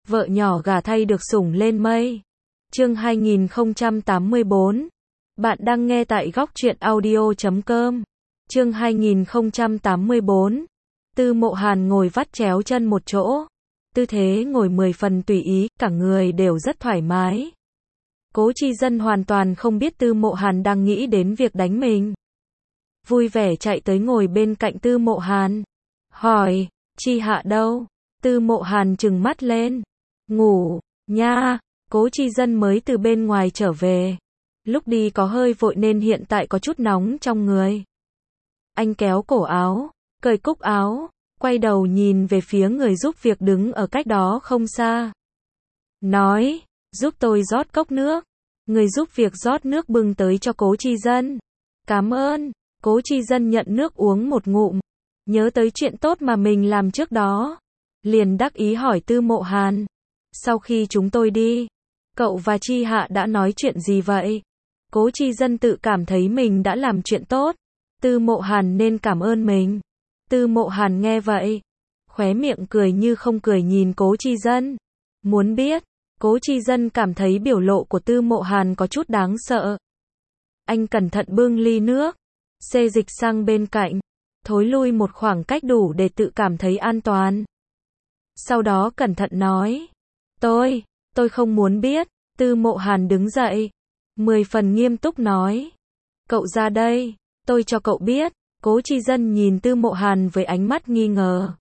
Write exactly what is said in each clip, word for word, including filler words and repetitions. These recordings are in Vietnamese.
vợ nhỏ gả thay được sủng lên mây. Chương hai nghìn không trăm tám mươi bốn. Bạn đang nghe tại góc truyện audio chấm com. Chương hai nghìn không trăm tám mươi bốn. Tư Mộ Hàn ngồi vắt chéo chân một chỗ. Tư thế ngồi mười phần tùy ý, cả người đều rất thoải mái. Cố Chi Dân hoàn toàn không biết Tư Mộ Hàn đang nghĩ đến việc đánh mình. Vui vẻ chạy tới ngồi bên cạnh Tư Mộ Hàn. Hỏi, Chi Hạ đâu? Tư Mộ Hàn trừng mắt lên. Ngủ, nha. Cố Chi Dân mới từ bên ngoài trở về. Lúc đi có hơi vội nên hiện tại có chút nóng trong người. Anh kéo cổ áo, cởi cúc áo, quay đầu nhìn về phía người giúp việc đứng ở cách đó không xa. Nói, giúp tôi rót cốc nước. Người giúp việc rót nước bưng tới cho Cố Chi Dân. Cảm ơn. Cố Chi Dân nhận nước uống một ngụm. Nhớ tới chuyện tốt mà mình làm trước đó. Liền đắc ý hỏi Tư Mộ Hàn. Sau khi chúng tôi đi, cậu và Chi Hạ đã nói chuyện gì vậy? Cố Chi Dân tự cảm thấy mình đã làm chuyện tốt. Tư Mộ Hàn nên cảm ơn mình. Tư Mộ Hàn nghe vậy, khóe miệng cười như không cười nhìn Cố Chi Dân. Muốn biết, Cố Chi Dân cảm thấy biểu lộ của Tư Mộ Hàn có chút đáng sợ. Anh cẩn thận bưng ly nước, xê dịch sang bên cạnh, thối lui một khoảng cách đủ để tự cảm thấy an toàn. Sau đó cẩn thận nói, tôi, tôi không muốn biết. Tư Mộ Hàn đứng dậy, mười phần nghiêm túc nói, cậu ra đây, tôi cho cậu biết. Cố Chi Dân nhìn Tư Mộ Hàn với ánh mắt nghi ngờ.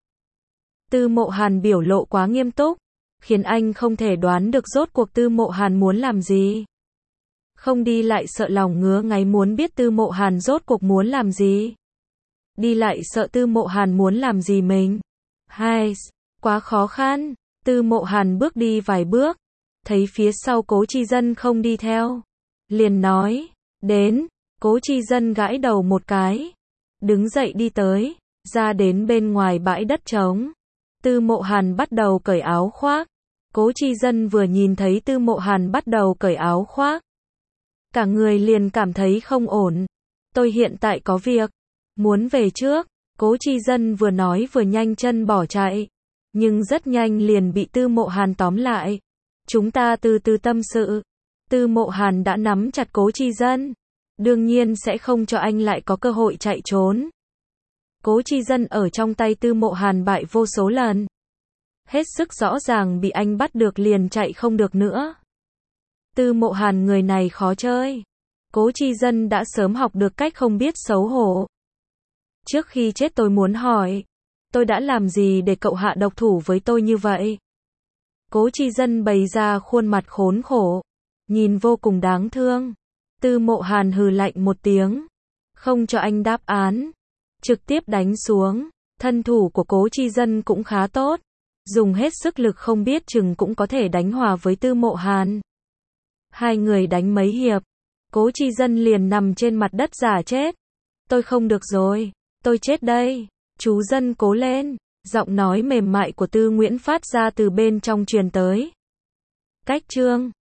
Tư Mộ Hàn biểu lộ quá nghiêm túc, khiến anh không thể đoán được rốt cuộc Tư Mộ Hàn muốn làm gì. Không đi lại sợ lòng ngứa ngáy muốn biết Tư Mộ Hàn rốt cuộc muốn làm gì. Đi lại sợ Tư Mộ Hàn muốn làm gì mình. Hai, quá khó khăn. Tư Mộ Hàn bước đi vài bước, thấy phía sau Cố Chi Dân không đi theo. Liền nói, đến. Cố Chi Dân gãi đầu một cái, đứng dậy đi tới, ra đến bên ngoài bãi đất trống. Tư Mộ Hàn bắt đầu cởi áo khoác. Cố Chi Dân vừa nhìn thấy Tư Mộ Hàn bắt đầu cởi áo khoác, cả người liền cảm thấy không ổn. Tôi hiện tại có việc, muốn về trước. Cố Chi Dân vừa nói vừa nhanh chân bỏ chạy, nhưng rất nhanh liền bị Tư Mộ Hàn tóm lại. Chúng ta từ từ tâm sự. Tư Mộ Hàn đã nắm chặt Cố Chi Dân, đương nhiên sẽ không cho anh lại có cơ hội chạy trốn. Cố Chi Dân ở trong tay Tư Mộ Hàn bại vô số lần. Hết sức rõ ràng bị anh bắt được liền chạy không được nữa. Tư Mộ Hàn người này khó chơi. Cố Chi Dân đã sớm học được cách không biết xấu hổ. Trước khi chết tôi muốn hỏi, tôi đã làm gì để cậu hạ độc thủ với tôi như vậy? Cố Chi Dân bày ra khuôn mặt khốn khổ, nhìn vô cùng đáng thương. Tư Mộ Hàn hừ lạnh một tiếng, không cho anh đáp án, trực tiếp đánh xuống. Thân thủ của Cố Chi Dân cũng khá tốt, dùng hết sức lực không biết chừng cũng có thể đánh hòa với Tư Mộ Hàn. Hai người đánh mấy hiệp, Cố Chi Dân liền nằm trên mặt đất giả chết. Tôi không được rồi, tôi chết đây. Chú Dân cố lên. Giọng nói mềm mại của Tư Nguyễn phát ra từ bên trong truyền tới. Cách chương